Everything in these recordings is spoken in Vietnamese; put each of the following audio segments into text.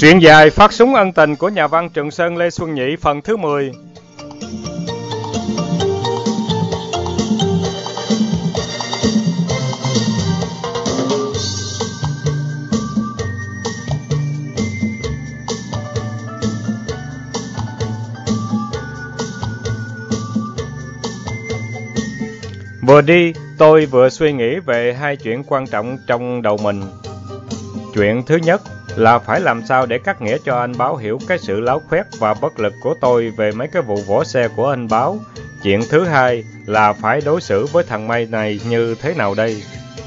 Truyện dài Phát súng ân tình của nhà văn Trường Sơn Lê Xuân Nhị phần thứ 10. Vừa đi, tôi vừa suy nghĩ về hai chuyện quan trọng trong đầu mình. Chuyện thứ nhất là phải làm sao để cắt nghĩa cho anh Báo hiểu cái sự láo khoét và bất lực của tôi về mấy cái vụ vỗ xe của anh Báo. Chuyện thứ hai là phải đối xử với thằng May này như thế nào đây?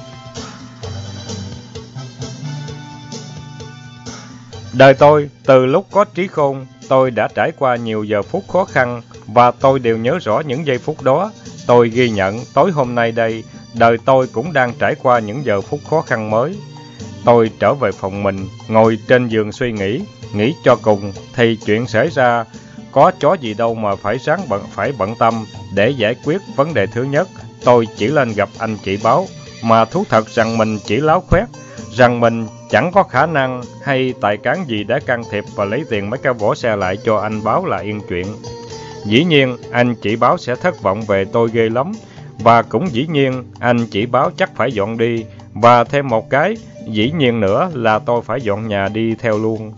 Đời tôi, từ lúc có trí khôn, tôi đã trải qua nhiều giờ phút khó khăn và tôi đều nhớ rõ những giây phút đó. Tôi ghi nhận tối hôm nay đây, đời tôi cũng đang trải qua những giờ phút khó khăn mới. Tôi trở về phòng mình, ngồi trên giường suy nghĩ cho cùng thì chuyện xảy ra có chó gì đâu mà phải bận tâm để giải quyết vấn đề thứ nhất. Tôi chỉ lên gặp anh chị Báo, mà thú thật rằng mình chỉ láo khoét, rằng mình chẳng có khả năng hay tài cán gì để can thiệp và lấy tiền mấy cái vỏ xe lại cho anh Báo là yên chuyện. Dĩ nhiên, anh chị Báo sẽ thất vọng về tôi ghê lắm, và cũng dĩ nhiên anh chị Báo chắc phải dọn đi, và thêm một cái dĩ nhiên nữa là tôi phải dọn nhà đi theo luôn.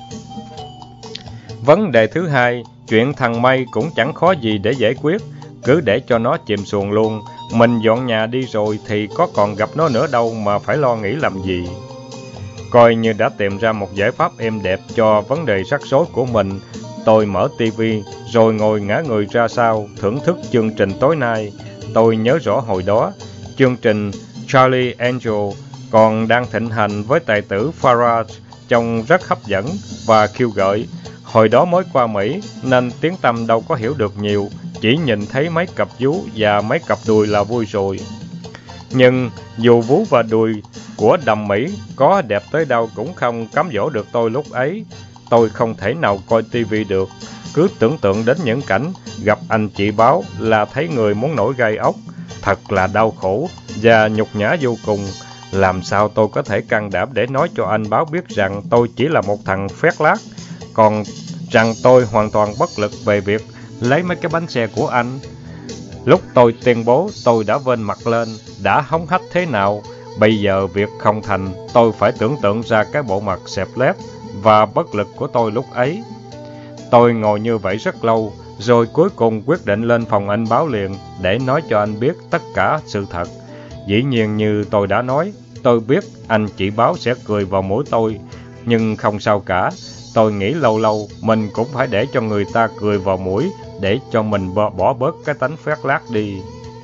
Vấn đề thứ hai, chuyện thằng May cũng chẳng khó gì để giải quyết, cứ để cho nó chìm xuồng luôn. Mình dọn nhà đi rồi thì có còn gặp nó nữa đâu mà phải lo nghĩ làm gì. Coi như đã tìm ra một giải pháp êm đẹp cho vấn đề rắc rối của mình. Tôi mở tivi rồi ngồi ngả người ra sau thưởng thức chương trình tối nay. Tôi nhớ rõ hồi đó, chương trình Charlie Angel còn đang thịnh hành với tài tử Farage, trông rất hấp dẫn và khiêu gợi. Hồi đó mới qua Mỹ nên tiếng tăm đâu có hiểu được nhiều, chỉ nhìn thấy mấy cặp vú và mấy cặp đùi là vui rồi. Nhưng dù vú và đùi của đầm Mỹ có đẹp tới đâu cũng không cám dỗ được tôi lúc ấy. Tôi không thể nào coi tivi được, cứ tưởng tượng đến những cảnh gặp anh chị Báo là thấy người muốn nổi gai ốc. Thật là đau khổ và nhục nhã vô cùng. Làm sao tôi có thể can đảm để nói cho anh Báo biết rằng tôi chỉ là một thằng phét lác, còn rằng tôi hoàn toàn bất lực về việc lấy mấy cái bánh xe của anh. Lúc tôi tuyên bố tôi đã vênh mặt lên, đã hống hách thế nào. Bây giờ việc không thành, tôi phải tưởng tượng ra cái bộ mặt xẹp lép và bất lực của tôi lúc ấy. Tôi ngồi như vậy rất lâu, rồi cuối cùng quyết định lên phòng anh Báo liền để nói cho anh biết tất cả sự thật. Dĩ nhiên như tôi đã nói, tôi biết anh chị Báo sẽ cười vào mũi tôi, nhưng không sao cả. Tôi nghĩ lâu lâu mình cũng phải để cho người ta cười vào mũi để cho mình bỏ bớt cái tánh phét lác đi.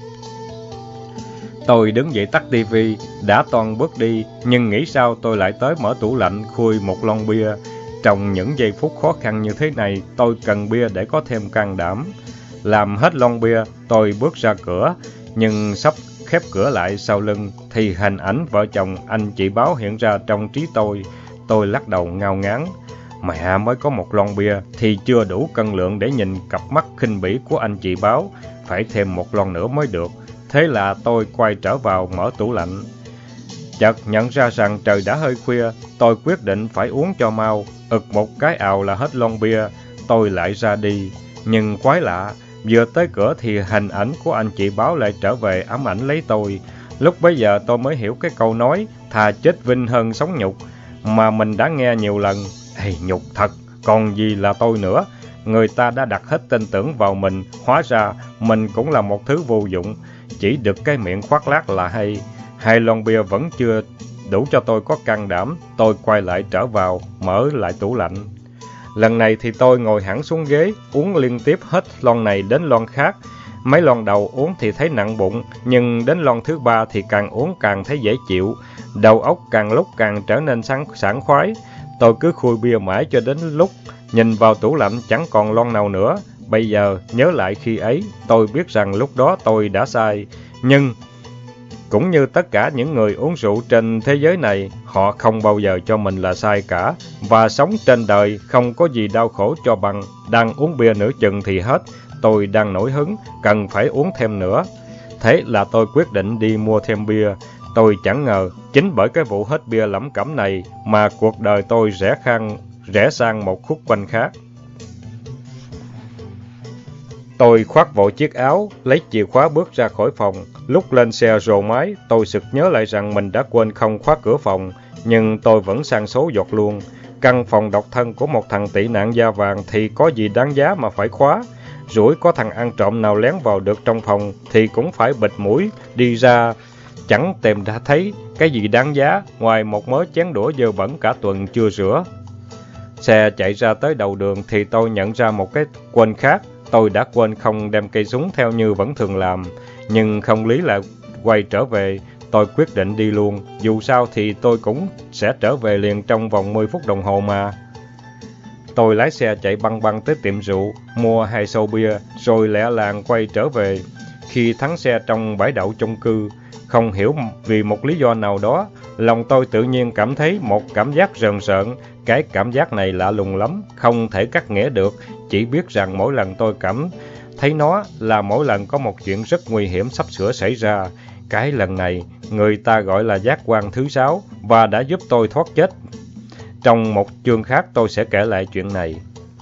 Tôi đứng dậy tắt tivi, đã toan bước đi, nhưng nghĩ sao tôi lại tới mở tủ lạnh khui một lon bia. Trong những giây phút khó khăn như thế này, tôi cần bia để có thêm can đảm. Làm hết lon bia, tôi bước ra cửa, nhưng sắp khép cửa lại sau lưng thì hình ảnh vợ chồng anh chị Báo hiện ra trong trí tôi. Tôi lắc đầu ngao ngán. Mẹ, mới có một lon bia thì chưa đủ cân lượng để nhìn cặp mắt khinh bỉ của anh chị Báo, phải thêm một lon nữa mới được. Thế là tôi quay trở vào mở tủ lạnh. Chợt nhận ra rằng trời đã hơi khuya, tôi quyết định phải uống cho mau. Một cái ào là hết lon bia, tôi lại ra đi. Nhưng quái lạ, vừa tới cửa thì hình ảnh của anh chị Báo lại trở về ám ảnh lấy tôi. Lúc bấy giờ tôi mới hiểu cái câu nói thà chết vinh hơn sống nhục mà mình đã nghe nhiều lần. Nhục thật, còn gì là tôi nữa. Người ta đã đặt hết tin tưởng vào mình, hóa ra mình cũng là một thứ vô dụng, chỉ được cái miệng khoác lác là hay. Hai lon bia vẫn chưa đủ cho tôi có can đảm. Tôi quay lại trở vào, mở lại tủ lạnh. Lần này thì tôi ngồi hẳn xuống ghế, uống liên tiếp hết lon này đến lon khác. Mấy lon đầu uống thì thấy nặng bụng, nhưng đến lon thứ ba thì càng uống càng thấy dễ chịu. Đầu óc càng lúc càng trở nên sảng khoái. Tôi cứ khui bia mãi cho đến lúc nhìn vào tủ lạnh chẳng còn lon nào nữa. Bây giờ nhớ lại khi ấy, tôi biết rằng lúc đó tôi đã sai. Nhưng cũng như tất cả những người uống rượu trên thế giới này, họ không bao giờ cho mình là sai cả. Và sống trên đời không có gì đau khổ cho bằng đang uống bia nửa chừng thì hết. Tôi đang nổi hứng, cần phải uống thêm nữa. Thế là tôi quyết định đi mua thêm bia. Tôi chẳng ngờ, chính bởi cái vụ hết bia lẩm cẩm này mà cuộc đời tôi rẽ rẽ sang một khúc quanh khác. Tôi khoác vội chiếc áo, lấy chìa khóa bước ra khỏi phòng. Lúc lên xe rồ máy, tôi sực nhớ lại rằng mình đã quên không khóa cửa phòng, nhưng tôi vẫn sang số giọt luôn. Căn phòng độc thân của một thằng tị nạn da vàng thì có gì đáng giá mà phải khóa. Rủi có thằng ăn trộm nào lén vào được trong phòng thì cũng phải bịt mũi đi ra, chẳng tìm đã thấy cái gì đáng giá ngoài một mớ chén đũa dơ bẩn cả tuần chưa rửa. Xe chạy ra tới đầu đường thì tôi nhận ra một cái quên khác. Tôi đã quên không đem cây súng theo như vẫn thường làm, nhưng không lý lại quay trở về. Tôi quyết định đi luôn, dù sao thì tôi cũng sẽ trở về liền trong vòng 10 phút đồng hồ mà. Tôi lái xe chạy băng băng tới tiệm rượu, mua 2 xô bia, rồi lẹ làng quay trở về. Khi thắng xe trong bãi đậu chung cư, không hiểu vì một lý do nào đó, lòng tôi tự nhiên cảm thấy một cảm giác rờn rợn. Cái cảm giác này lạ lùng lắm, không thể cắt nghĩa được, chỉ biết rằng mỗi lần tôi cảm thấy nó là mỗi lần có một chuyện rất nguy hiểm sắp sửa xảy ra. Cái lần này, người ta gọi là giác quan thứ 6 và đã giúp tôi thoát chết. Trong một chương khác tôi sẽ kể lại chuyện này.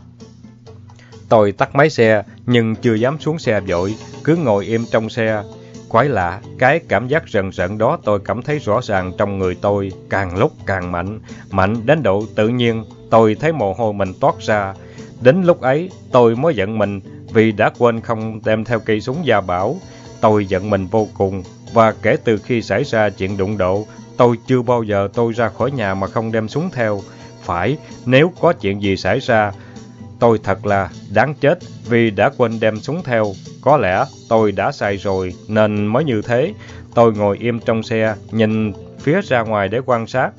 Tôi tắt máy xe, nhưng chưa dám xuống xe vội, cứ ngồi im trong xe. Quái lạ, cái cảm giác rần rợn đó tôi cảm thấy rõ ràng trong người tôi, càng lúc càng mạnh đến độ tự nhiên, tôi thấy mồ hôi mình toát ra. Đến lúc ấy, tôi mới giận mình vì đã quên không đem theo cây súng gia bảo. Tôi giận mình vô cùng, và kể từ khi xảy ra chuyện đụng độ, tôi chưa bao giờ tôi ra khỏi nhà mà không đem súng theo. Phải, nếu có chuyện gì xảy ra, tôi thật là đáng chết vì đã quên đem súng theo. Có lẽ tôi đã sai rồi nên mới như thế. Tôi ngồi im trong xe, nhìn phía ra ngoài để quan sát.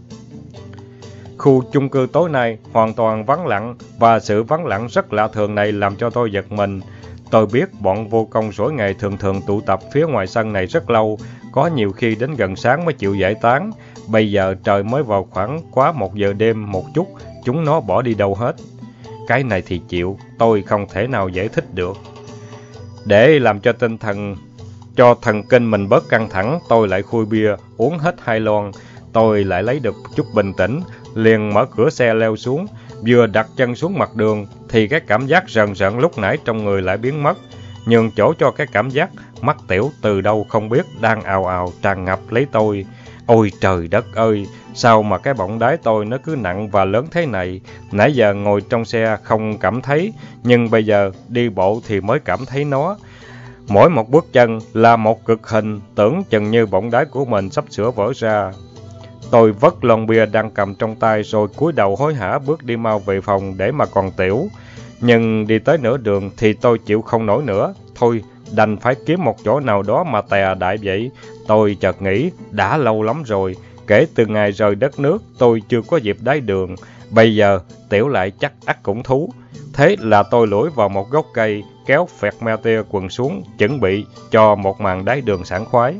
Khu chung cư tối nay hoàn toàn vắng lặng, và sự vắng lặng rất lạ thường này làm cho tôi giật mình. Tôi biết bọn vô công mỗi ngày thường tụ tập phía ngoài sân này rất lâu, có nhiều khi đến gần sáng mới chịu giải tán. Bây giờ trời mới vào khoảng quá 1 giờ đêm một chút, chúng nó bỏ đi đâu hết. Cái này thì chịu, tôi không thể nào giải thích được. Để làm cho thần kinh mình bớt căng thẳng, tôi lại khui bia, uống hết 2 lon. Tôi lại lấy được chút bình tĩnh, liền mở cửa xe leo xuống. Vừa đặt chân xuống mặt đường, thì cái cảm giác rờn rợn lúc nãy trong người lại biến mất, nhường chỗ cho cái cảm giác mắc tiểu từ đâu không biết đang ào ào tràn ngập lấy tôi. Ôi trời đất ơi, sao mà cái bọng đái tôi nó cứ nặng và lớn thế này? Nãy giờ ngồi trong xe không cảm thấy, nhưng bây giờ đi bộ thì mới cảm thấy nó. Mỗi một bước chân là một cực hình, tưởng chừng như bọng đái của mình sắp sửa vỡ ra. Tôi vất lon bia đang cầm trong tay rồi cúi đầu hối hả bước đi mau về phòng để mà còn tiểu. Nhưng đi tới nửa đường thì tôi chịu không nổi nữa. Thôi, đành phải kiếm một chỗ nào đó mà tè đại vậy. Tôi chợt nghĩ, đã lâu lắm rồi. Kể từ ngày rời đất nước, tôi chưa có dịp đái đường. Bây giờ, tiểu lại chắc ắt cũng thú. Thế là tôi lủi vào một gốc cây, kéo phẹt me tia quần xuống, chuẩn bị cho một màn đái đường sảng khoái.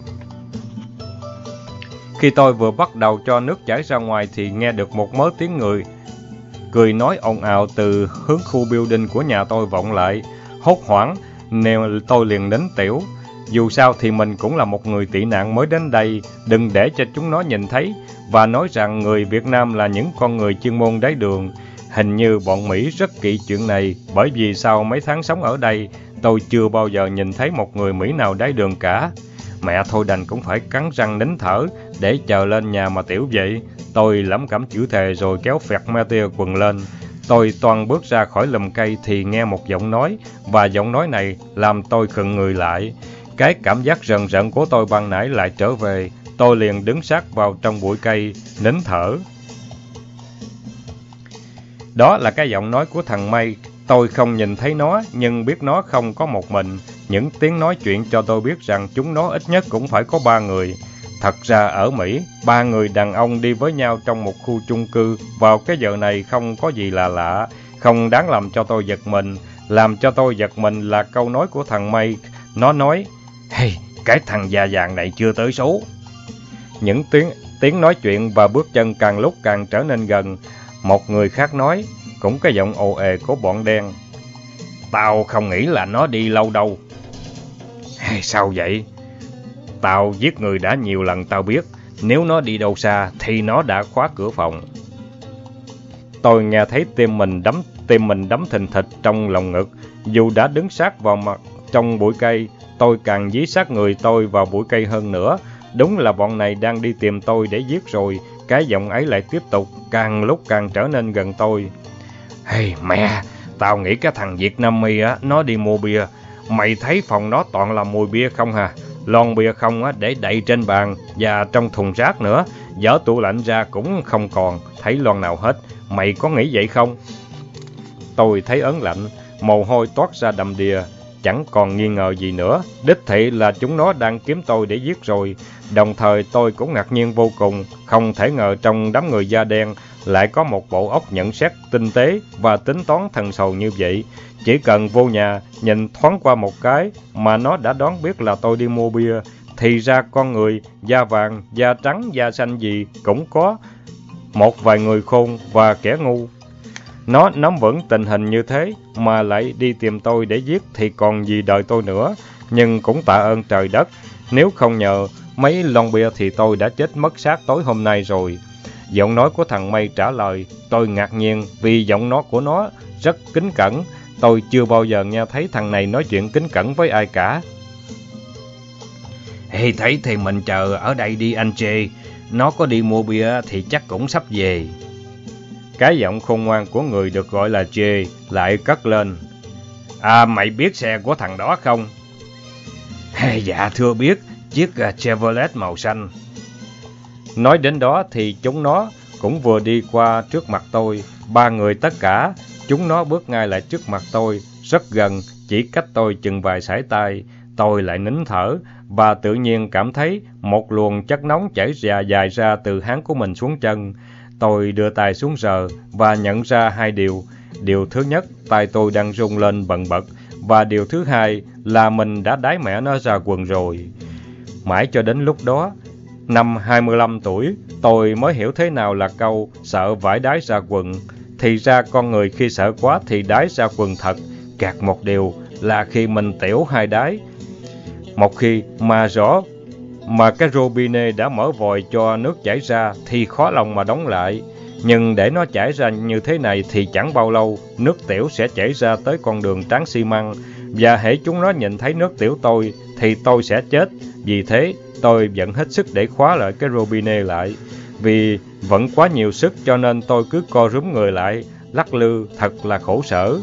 Khi tôi vừa bắt đầu cho nước chảy ra ngoài thì nghe được một mớ tiếng người cười nói ồn ào từ hướng khu building của nhà tôi vọng lại. Hốt hoảng, nên tôi liền nín tiểu. Dù sao thì mình cũng là một người tị nạn mới đến đây, đừng để cho chúng nó nhìn thấy và nói rằng người Việt Nam là những con người chuyên môn đái đường. Hình như bọn Mỹ rất kỵ chuyện này, bởi vì sau mấy tháng sống ở đây, tôi chưa bao giờ nhìn thấy một người Mỹ nào đái đường cả. Mẹ thôi đành cũng phải cắn răng nín thở để chờ lên nhà mà tiểu vậy. Tôi lẩm cẩm chửi thề rồi kéo phẹt me tia quần lên. Tôi toan bước ra khỏi lùm cây thì nghe một giọng nói, và giọng nói này làm tôi khựng người lại. Cái cảm giác rần rợn của tôi ban nãy lại trở về. Tôi liền đứng sát vào trong bụi cây, nín thở. Đó là cái giọng nói của thằng May. Tôi không nhìn thấy nó, nhưng biết nó không có một mình. Những tiếng nói chuyện cho tôi biết rằng chúng nó ít nhất cũng phải có 3 người. Thật ra ở Mỹ, 3 người đàn ông đi với nhau trong một khu chung cư vào cái giờ này không có gì là lạ, không đáng làm cho tôi giật mình. Làm cho tôi giật mình là câu nói của thằng May. Nó nói, hey, cái thằng già vàng này chưa tới số. Những tiếng nói chuyện và bước chân càng lúc càng trở nên gần. Một người khác nói, cũng cái giọng ồ ề của bọn đen. Tao không nghĩ là nó đi lâu đâu. Hay sao vậy? Tao giết người đã nhiều lần tao biết. Nếu nó đi đâu xa thì nó đã khóa cửa phòng. Tôi nghe thấy tim mình đấm thình thịch trong lòng ngực. Dù đã đứng sát vào mặt trong bụi cây, tôi càng dí sát người tôi vào bụi cây hơn nữa. Đúng là bọn này đang đi tìm tôi để giết rồi. Cái giọng ấy lại tiếp tục, càng lúc càng trở nên gần tôi. Hey mẹ, tao nghĩ cái thằng Việt Nam mi á, nó đi mua bia. Mày thấy phòng nó toàn là mùi bia không hả? Lon bia không á, để đầy trên bàn và trong thùng rác nữa. Dở tủ lạnh ra cũng không còn thấy lon nào hết. Mày có nghĩ vậy không? Tôi thấy ớn lạnh, mồ hôi toát ra đầm đìa. Chẳng còn nghi ngờ gì nữa, đích thị là chúng nó đang kiếm tôi để giết rồi. Đồng thời tôi cũng ngạc nhiên vô cùng, không thể ngờ trong đám người da đen lại có một bộ óc nhận xét tinh tế và tính toán thần sầu như vậy. Chỉ cần vô nhà, nhìn thoáng qua một cái mà nó đã đoán biết là tôi đi mua bia. Thì ra con người, da vàng, da trắng, da xanh gì cũng có. Một vài người khôn và kẻ ngu. Nó nắm vững tình hình như thế mà lại đi tìm tôi để giết thì còn gì đợi tôi nữa. Nhưng cũng tạ ơn trời đất, nếu không nhờ mấy lon bia thì tôi đã chết mất xác tối hôm nay rồi. Giọng nói của thằng Mây trả lời. Tôi ngạc nhiên vì giọng nói của nó rất kính cẩn. Tôi chưa bao giờ nghe thấy thằng này nói chuyện kính cẩn với ai cả. Hey, thấy thì mình chờ ở đây đi anh Chê. Nó có đi mua bia thì chắc cũng sắp về. Cái giọng khôn ngoan của người được gọi là Chê lại cất lên. À, mày biết xe của thằng đó không? Dạ thưa biết, chiếc Chevrolet màu xanh. Nói đến đó thì chúng nó cũng vừa đi qua trước mặt tôi. Ba người tất cả, chúng nó bước ngay lại trước mặt tôi, rất gần, chỉ cách tôi chừng vài sải tay. Tôi lại nín thở và tự nhiên cảm thấy một luồng chất nóng chảy dài ra từ háng của mình xuống chân. Tôi đưa tay xuống sờ và nhận ra hai điều. Điều thứ nhất, tay tôi đang rung lên bần bật, và điều thứ hai là mình đã đái mẹ nó ra quần rồi. Mãi cho đến lúc đó, năm 25 tuổi, tôi mới hiểu thế nào là câu sợ vải đái ra quần. Thì ra con người khi sợ quá thì đái ra quần thật. Gạt một điều là khi mình tiểu hai đái. Một khi mà cái robinet đã mở vòi cho nước chảy ra thì khó lòng mà đóng lại. Nhưng để nó chảy ra như thế này thì chẳng bao lâu, nước tiểu sẽ chảy ra tới con đường tráng xi măng. Và hễ chúng nó nhìn thấy nước tiểu tôi thì tôi sẽ chết. Vì thế tôi vẫn hết sức để khóa lại cái robinet lại. Vì vẫn quá nhiều sức cho nên tôi cứ co rúm người lại, lắc lư thật là khổ sở.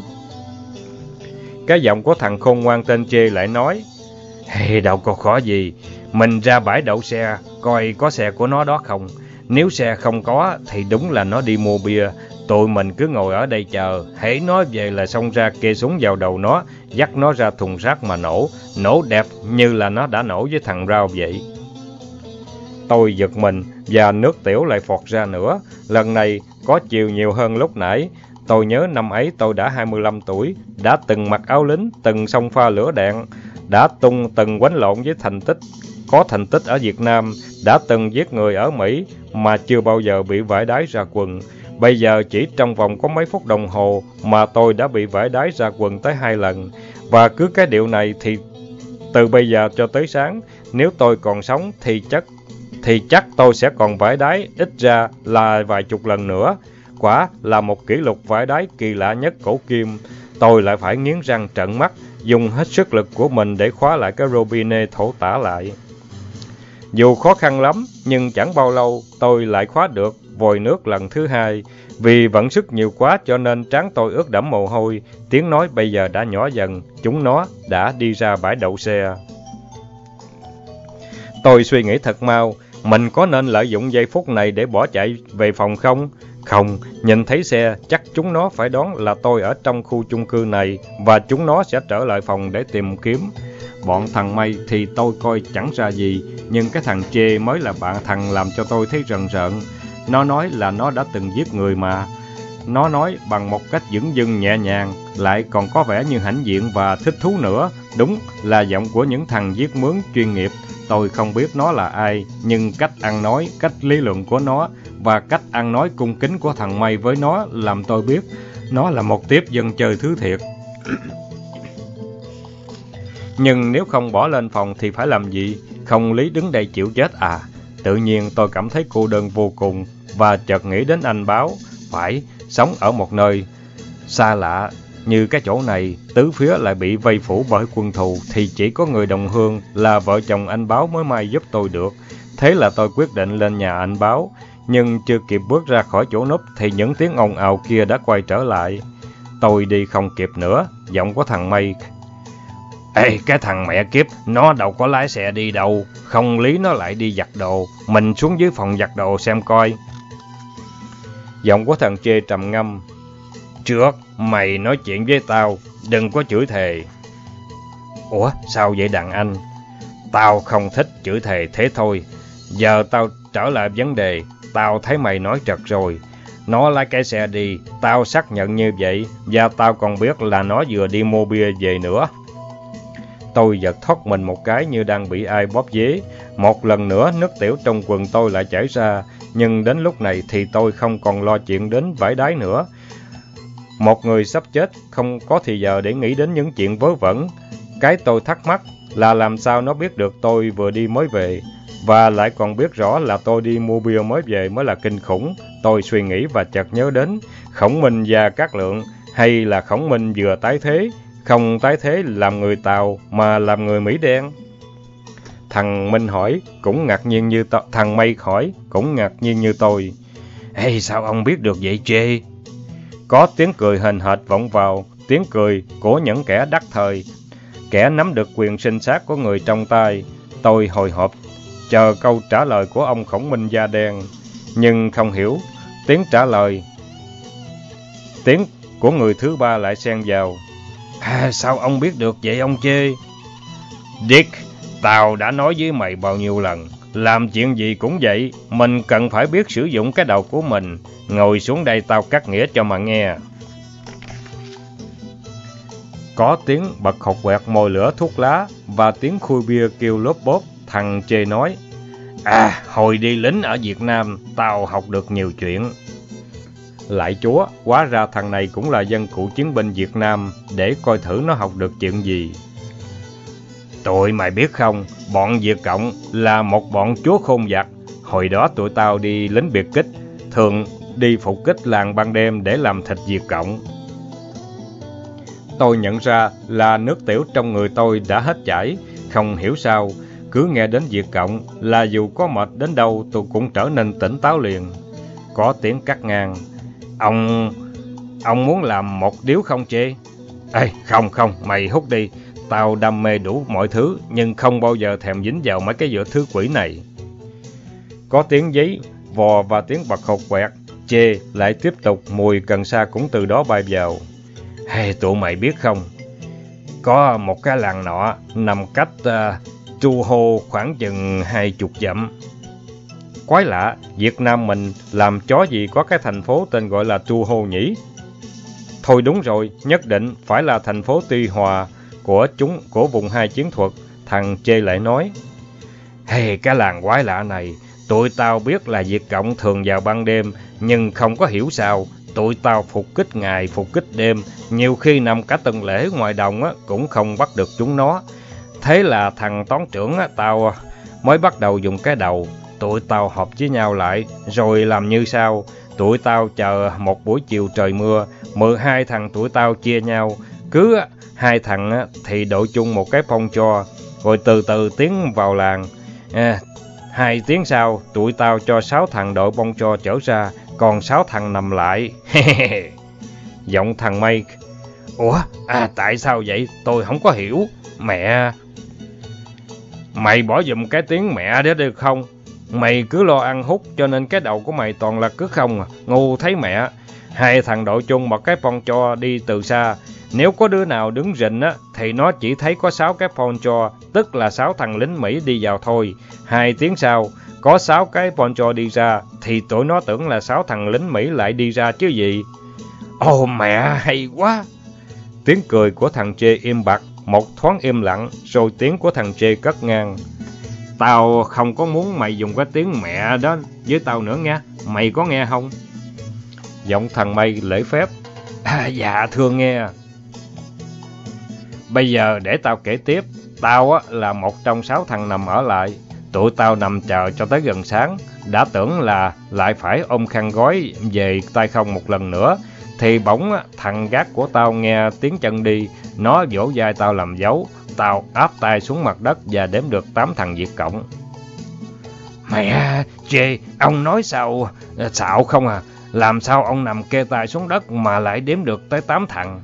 Cái giọng của thằng khôn ngoan tên Chê lại nói. Đâu có khó gì, mình ra bãi đậu xe, coi có xe của nó đó không. Nếu xe không có thì đúng là nó đi mua bia. Tụi mình cứ ngồi ở đây chờ, hễ nó về là xông ra kê súng vào đầu nó, dắt nó ra thùng rác mà nổ đẹp như là nó đã nổ với thằng Rao vậy. Tôi giật mình và nước tiểu lại phọt ra nữa, lần này có chiều nhiều hơn lúc nãy. Tôi nhớ năm ấy tôi đã 25 tuổi, đã từng mặc áo lính, từng xông pha lửa đạn, đã từng quánh lộn với thành tích ở Việt Nam, đã từng giết người ở Mỹ mà chưa bao giờ bị vải đái ra quần. Bây giờ chỉ trong vòng có mấy phút đồng hồ mà tôi đã bị vải đái ra quần tới 2 lần. Và cứ cái điệu này thì từ bây giờ cho tới sáng, nếu tôi còn sống thì chắc tôi sẽ còn vải đái ít ra là vài chục lần nữa. Quả là một kỷ lục vải đái kỳ lạ nhất cổ kim. Tôi lại phải nghiến răng trợn mắt, dùng hết sức lực của mình để khóa lại cái robinet thổ tả lại. Dù khó khăn lắm, nhưng chẳng bao lâu tôi lại khóa được vòi nước lần thứ hai. Vì vận sức nhiều quá cho nên trán tôi ướt đẫm mồ hôi, tiếng nói bây giờ đã nhỏ dần, chúng nó đã đi ra bãi đậu xe. Tôi suy nghĩ thật mau, mình có nên lợi dụng giây phút này để bỏ chạy về phòng không? Không, nhìn thấy xe, chắc chúng nó phải đoán là tôi ở trong khu chung cư này và chúng nó sẽ trở lại phòng để tìm kiếm. Bọn thằng Mây thì tôi coi chẳng ra gì, nhưng cái thằng Chê mới là bạn thằng làm cho tôi thấy rần rợn. Nó nói là nó đã từng giết người mà. Nó nói bằng một cách dửng dưng nhẹ nhàng, lại còn có vẻ như hãnh diện và thích thú nữa. Đúng là giọng của những thằng giết mướn chuyên nghiệp. Tôi không biết nó là ai, nhưng cách ăn nói, cách lý luận của nó và cách ăn nói cung kính của thằng Mây với nó làm tôi biết nó là một tiếp dân chơi thứ thiệt. Nhưng nếu không bỏ lên phòng thì phải làm gì? Không lý đứng đây chịu chết à? Tự nhiên tôi cảm thấy cô đơn vô cùng và chợt nghĩ đến anh Báo. Phải, sống ở một nơi xa lạ như cái chỗ này, tứ phía lại bị vây phủ bởi quân thù, thì chỉ có người đồng hương là vợ chồng anh Báo mới may giúp tôi được. Thế là tôi quyết định lên nhà anh Báo, nhưng chưa kịp bước ra khỏi chỗ núp thì những tiếng ồn ào kia đã quay trở lại. Tôi đi không kịp nữa, giọng của thằng Mây: "Ê, cái thằng mẹ kiếp, nó đâu có lái xe đi đâu, không lý nó lại đi giặt đồ, mình xuống dưới phòng giặt đồ xem coi." Giọng của thằng Chê trầm ngâm: "Trước, mày nói chuyện với tao, đừng có chửi thề." "Ủa, sao vậy đàn anh?" "Tao không thích chửi thề thế thôi. Giờ tao trở lại vấn đề, tao thấy mày nói trật rồi. Nó lái cái xe đi, tao xác nhận như vậy, và tao còn biết là nó vừa đi mua bia về nữa." Tôi giật thoát mình một cái như đang bị ai bóp dế. Một lần nữa nước tiểu trong quần tôi lại chảy ra, nhưng đến lúc này thì tôi không còn lo chuyện đến vãi đái nữa. Một người sắp chết không có thì giờ để nghĩ đến những chuyện vớ vẩn. Cái tôi thắc mắc là làm sao nó biết được tôi vừa đi mới về, và lại còn biết rõ là tôi đi mua bia mới về mới là kinh khủng. Tôi suy nghĩ và chợt nhớ đến Khổng Minh và Cát Lượng, hay là Khổng Minh vừa tái thế, không tái thế làm người Tàu mà làm người Mỹ đen. Thằng Minh hỏi, cũng ngạc nhiên như thằng Mây hỏi, cũng ngạc nhiên như tôi: "Ê, sao ông biết được vậy Chê?" Có tiếng cười hền hệt vọng vào, tiếng cười của những kẻ đắc thời, kẻ nắm được quyền sinh sát của người trong tay. Tôi hồi hộp chờ câu trả lời của ông Khổng Minh da đen, nhưng không hiểu. Tiếng trả lời, tiếng của người thứ ba lại xen vào: "Sao ông biết được vậy ông Chê?" "Dick, tao đã nói với mày bao nhiêu lần, làm chuyện gì cũng vậy, mình cần phải biết sử dụng cái đầu của mình. Ngồi xuống đây tao cắt nghĩa cho mà nghe." Có tiếng bật khộc quẹt mồi lửa thuốc lá và tiếng khui bia kêu lốp bốp. Thằng Chê nói: "Hồi đi lính ở Việt Nam, tao học được nhiều chuyện." Lại Chúa, hóa ra thằng này cũng là dân cựu chiến binh Việt Nam, để coi thử nó học được chuyện gì. "Tụi mày biết không, bọn Việt Cộng là một bọn chúa khôn vặt. Hồi đó tụi tao đi lính biệt kích, thường đi phục kích làng ban đêm để làm thịt Việt Cộng." Tôi nhận ra là nước tiểu trong người tôi đã hết chảy. Không hiểu sao, cứ nghe đến Việt Cộng là dù có mệt đến đâu tôi cũng trở nên tỉnh táo liền. Có tiếng cắt ngang: Ông muốn làm một điếu không Chê?" "Ê, không, mày hút đi. Tao đam mê đủ mọi thứ, nhưng không bao giờ thèm dính vào mấy cái giữa thứ quỷ này." Có tiếng giấy vò và tiếng bật khộc quẹt. Chê lại tiếp tục, mùi cần sa cũng từ đó bay vào. "Tụi mày biết không, có một cái làng nọ nằm cách Chu Hô khoảng chừng 20 dặm. Quái lạ, Việt Nam mình làm chó gì có cái thành phố tên gọi là Chu Hô nhỉ?" "Thôi đúng rồi, nhất định phải là thành phố Tuy Hòa của vùng 2 chiến thuật." Thằng Chê lại nói: Cái làng quái lạ này, tụi tao biết là Việt Cộng thường vào ban đêm, nhưng không có hiểu sao tụi tao phục kích ngày phục kích đêm, nhiều khi nằm cả tuần lễ ngoài đồng cũng không bắt được chúng nó. Thế là thằng toán trưởng tao mới bắt đầu dùng cái đầu. Tụi tao họp với nhau lại, rồi làm như sau: tụi tao chờ một buổi chiều trời mưa, 12 thằng tụi tao chia nhau, cứ 2 thằng thì đội chung một cái poncho, rồi từ từ tiến vào làng. 2 tiếng sau, tụi tao cho 6 thằng đội poncho trở ra, còn 6 thằng nằm lại. Giọng thằng Mây: Ủa, tại sao vậy? Tôi không có hiểu. Mẹ... Mày bỏ giùm cái tiếng mẹ đó được không? Mày cứ lo ăn hút cho nên cái đầu của mày toàn là cứ không ngu thấy mẹ. 2 thằng đội chung một cái poncho đi từ xa. Nếu có đứa nào đứng rình thì nó chỉ thấy có 6 cái poncho, tức là 6 thằng lính Mỹ đi vào thôi. 2 tiếng sau, có 6 cái poncho đi ra, thì tụi nó tưởng là 6 thằng lính Mỹ lại đi ra chứ gì. Ồ mẹ, hay quá! Tiếng cười của thằng Chê im bặt, một thoáng im lặng, rồi tiếng của thằng Chê cất ngang: Tao không có muốn mày dùng cái tiếng mẹ đó với tao nữa nghe, mày có nghe không? Giọng thằng Mây lễ phép: Dạ thưa nghe. Bây giờ để tao kể tiếp. Tao là một trong 6 thằng nằm ở lại. Tụi tao nằm chờ cho tới gần sáng, đã tưởng là lại phải ôm khăn gói về tay không một lần nữa, thì bỗng thằng gác của tao nghe tiếng chân đi, nó vỗ vai tao làm dấu. Tao áp tay xuống mặt đất và đếm được 8 thằng Việt Cộng. Mẹ, chê, ông nói sao xạo không à? Làm sao ông nằm kê tay xuống đất mà lại đếm được tới 8 thằng?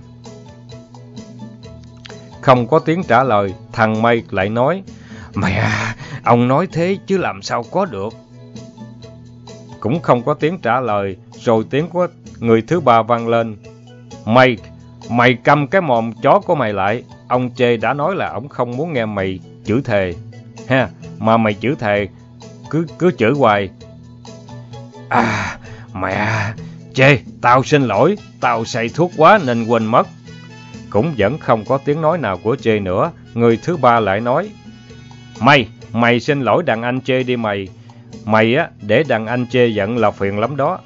Không có tiếng trả lời, thằng Mây lại nói, mẹ, ông nói thế chứ làm sao có được. Cũng không có tiếng trả lời, rồi tiếng của người thứ ba vang lên. Mày câm cái mồm chó của mày lại. Ông Chê đã nói là ông không muốn nghe mày chửi thề. Ha, mà mày chửi thề, cứ chửi hoài. À, mẹ, Chê, tao xin lỗi, tao say thuốc quá nên quên mất. Cũng vẫn không có tiếng nói nào của Chê nữa. Người thứ ba lại nói, Mày xin lỗi đàn anh Chê đi mày. Mày á, để đàn anh Chê giận là phiền lắm đó.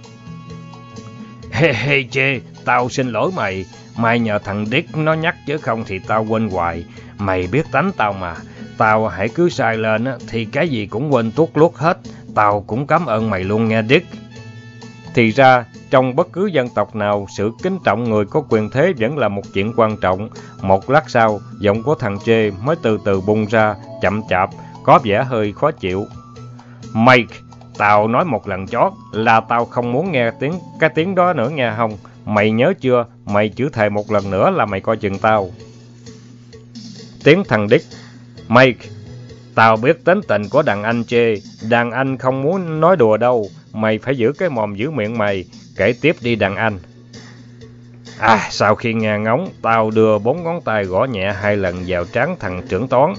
Hey Chê, tao xin lỗi mày. Mày nhờ thằng Dick nó nhắc chứ không thì tao quên hoài. Mày biết tánh tao mà. Tao hãy cứ sai lên á, thì cái gì cũng quên tuốt luốt hết. Tao cũng cảm ơn mày luôn nghe Dick. Thì ra, trong bất cứ dân tộc nào, sự kính trọng người có quyền thế vẫn là một chuyện quan trọng. Một lát sau, giọng của thằng Chê mới từ từ bung ra, chậm chạp, có vẻ hơi khó chịu. Mike, tao nói một lần chót là tao không muốn nghe cái tiếng đó nữa nghe không? Mày nhớ chưa? Mày chửi thề một lần nữa là mày coi chừng tao. Tiếng thằng Dick, Mike, tao biết tính tình của đàn anh Chê. Đàn anh không muốn nói đùa đâu. Mày phải giữ cái mồm giữ miệng mày. Kể tiếp đi đàn anh. Sau khi nghe ngóng, tao đưa 4 ngón tay gõ nhẹ 2 lần vào trán thằng trưởng toán.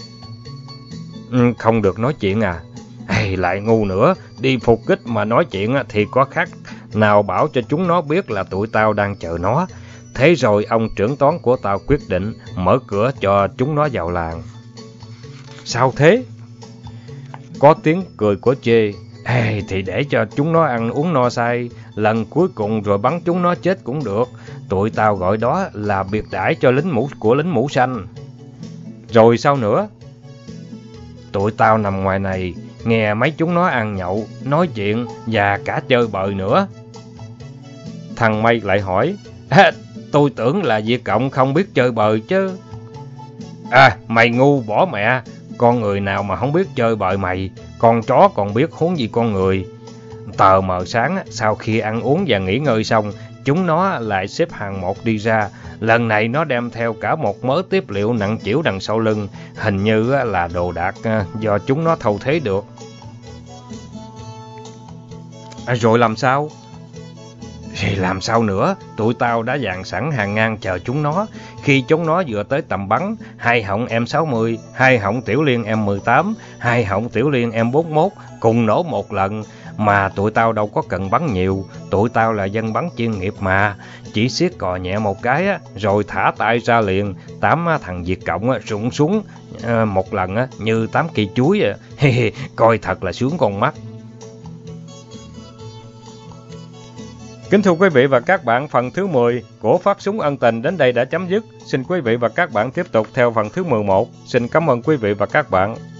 Không được nói chuyện à? Lại ngu nữa, đi phục kích mà nói chuyện thì có khác nào bảo cho chúng nó biết là tụi tao đang chờ nó. Thế rồi ông trưởng toán của tao quyết định mở cửa cho chúng nó vào làng. Sao thế? Có tiếng cười của Chê. Thì để cho chúng nó ăn uống no say, lần cuối cùng rồi bắn chúng nó chết cũng được. Tụi tao gọi đó là biệt đãi cho lính mũ xanh. Rồi sao nữa? Tụi tao nằm ngoài này, nghe mấy chúng nó ăn nhậu, nói chuyện và cả chơi bời nữa. Thằng Mây lại hỏi, tôi tưởng là Việt Cộng không biết chơi bời chứ. Mày ngu bỏ mẹ, con người nào mà không biết chơi bời mày, con chó còn biết huống gì con người. Tờ mờ sáng, sau khi ăn uống và nghỉ ngơi xong, chúng nó lại xếp hàng một đi ra. Lần này nó đem theo cả một mớ tiếp liệu nặng chịu đằng sau lưng, hình như là đồ đạc do chúng nó thâu thế được. Rồi làm sao? Thì làm sao nữa, tụi tao đã dàn sẵn hàng ngang chờ chúng nó. Khi chúng nó vừa tới tầm bắn, 2 họng M60, 2 họng tiểu liên M18, 2 họng tiểu liên M41 cùng nổ một lần. Mà tụi tao đâu có cần bắn nhiều, tụi tao là dân bắn chuyên nghiệp mà. Chỉ siết cò nhẹ một cái rồi thả tay ra liền. 8 thằng Việt Cộng rụng xuống một lần như 8 cây chuối. Coi thật là sướng con mắt. Kính thưa quý vị và các bạn, phần thứ 10 của Phát Súng Ân Tình đến đây đã chấm dứt. Xin quý vị và các bạn tiếp tục theo phần thứ 11. Xin cảm ơn quý vị và các bạn.